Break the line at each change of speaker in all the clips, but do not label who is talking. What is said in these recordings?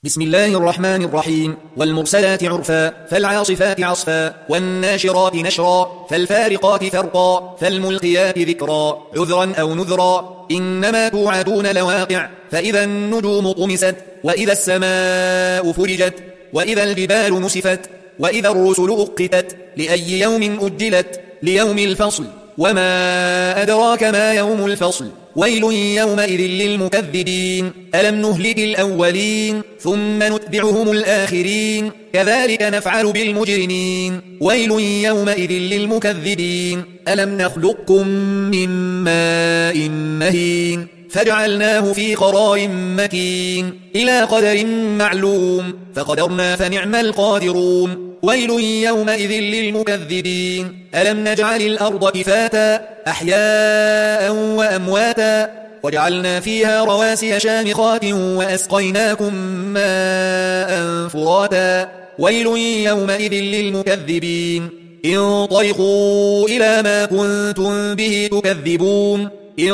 بسم الله الرحمن الرحيم. والمرسلات عرفا فالعاصفات عصفا والناشرات نشرا فالفارقات فرقا فالملقيات ذكرا عذرا أو نذرا إنما توعدون لواقع فإذا النجوم طمست وإذا السماء فرجت وإذا الجبال نسفت وإذا الرسل أقتت لأي يوم أجلت ليوم الفصل وما أدراك ما يوم الفصل ويل يومئذ للمكذبين ألم نهلك الأولين ثم نتبعهم الآخرين كذلك نفعل بالمجرمين ويل يومئذ للمكذبين ألم نخلقكم من ماء مهين فجعلناه في قرار مكين إلى قدر معلوم فقدرنا فنعم القادرون ويل يومئذ للمكذبين ألم نجعل الأرض كفاتا أحياء وأمواتا وجعلنا فيها رواسي شامخات وأسقيناكم ماء فراتا ويل يومئذ للمكذبين انطلقوا إلى ما كنتم به تكذبون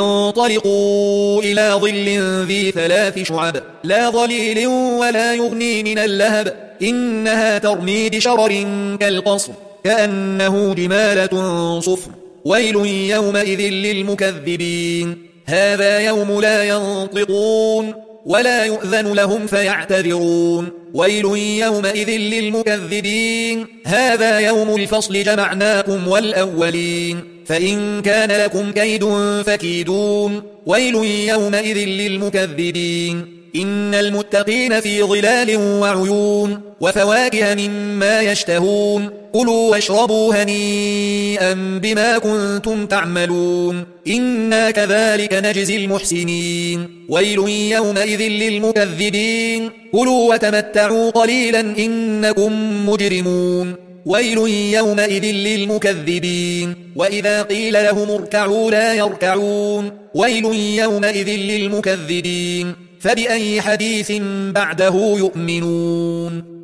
انطلقوا إلى ظل ذي 3 شعب لا ظليل ولا يغني من اللهب إنها ترمي بشرر كالقصر كأنه جمالة صفر ويل يومئذ للمكذبين هذا يوم لا ينطقون ولا يؤذن لهم فيعتذرون ويل يومئذ للمكذبين هذا يوم الفصل جمعناكم والأولين فإن كان لكم كيد فكيدون ويل يومئذ للمكذبين إن المتقين في ظلال وعيون وفواكه مما يشتهون كلوا واشربوا هنيئا بما كنتم تعملون إنا كذلك نجزي المحسنين ويل يومئذ للمكذبين كلوا وتمتعوا قليلا إنكم مجرمون ويل يومئذ للمكذبين وإذا قيل لهم اركعوا لا يركعون ويل يومئذ للمكذبين فبأي حديث بعده يؤمنون